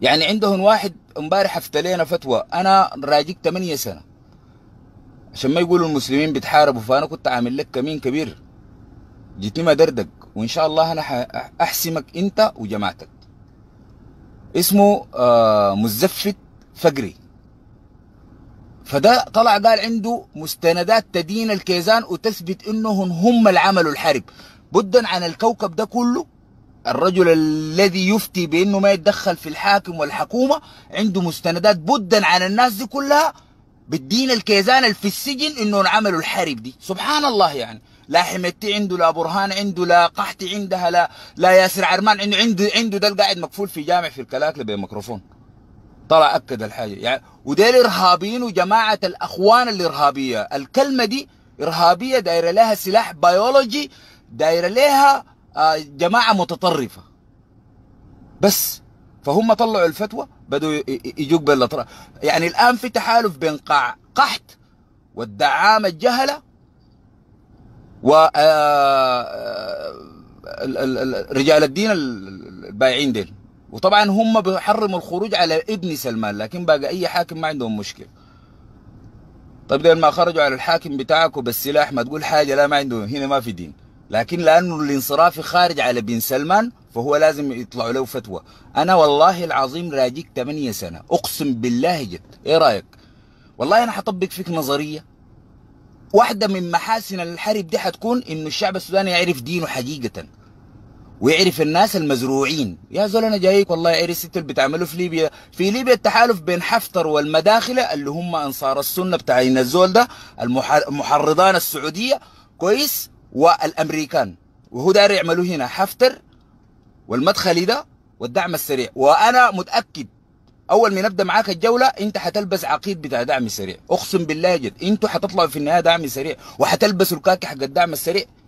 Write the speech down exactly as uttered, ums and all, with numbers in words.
يعني عندهم واحد امبارح افتلينا فتوى، انا راجيك ثمانية سنة عشان ما يقولوا المسلمين بيتحاربوا، فانا كنت عامل لك كمين كبير، جيتني ما دردك، وان شاء الله انا احسمك انت وجماعتك. اسمه آه مزفت فقري. فده طلع قال عنده مستندات تدين الكيزان وتثبت انهم هم اللي عملوا الحرب. بدا عن الكوكب ده كله، الرجل الذي يفتي بانه ما يتدخل في الحاكم والحكومه عنده مستندات بدا عن الناس دي كلها بالدين الكيزان اللي في السجن انهم عملوا الحرب دي. سبحان الله، يعني لا حميتي عنده، لا برهان عنده، لا قحتي عندها، لا لا ياسر عرمان عنده عنده عنده ده القاعد مقفول في جامع في الكلاكله بميكروفون. طلع اكد الحاجه يعني. وديل ارهابيين وجماعه الاخوان الارهابيه، الكلمه دي ارهابيه دايره لها سلاح بيولوجي، دايره لها آه جماعه متطرفه بس. فهم طلعوا الفتوى بدوا يجوك بالاطراف. يعني الان في تحالف بين قاع قحط والدعامه الجهله و رجال الدين البايعين ديل. وطبعا هم بيحرموا الخروج على ابن سلمان، لكن باقي اي حاكم ما عندهم مشكله. طيب ديل ما خرجوا على الحاكم بتاعك وبالسلاح ما تقول حاجه، لا ما عندهم، هنا ما في دين. لكن لانه الانصراف خارج على بن سلمان فهو لازم يطلعوا له فتوى. انا والله العظيم راجيك ثمانية سنة، اقسم بالله جد. ايه رايك؟ والله انا حطبق فيك نظريه. واحده من محاسن الحرب دي حتكون انه الشعب السوداني يعرف دينه حقيقه، ويعرف الناس المزروعين. يا زول انا جايك والله عرف ست اللي بتعملوا في ليبيا. في ليبيا التحالف بين حفتر والمداخله اللي هم انصار السنه بتاعين الزول ده، المحرضان السعوديه كويس، والامريكان، وهو داير يعملوا هنا حفتر والمدخلي ده والدعم السريع. وانا متاكد اول ما نبدا معاك الجوله انت حتلبس عقيد بتاع دعم سريع، اقسم بالله جد انتوا حتطلعوا في النهايه دعم سريع، وحتلبسوا الكاكي حق الدعم السريع.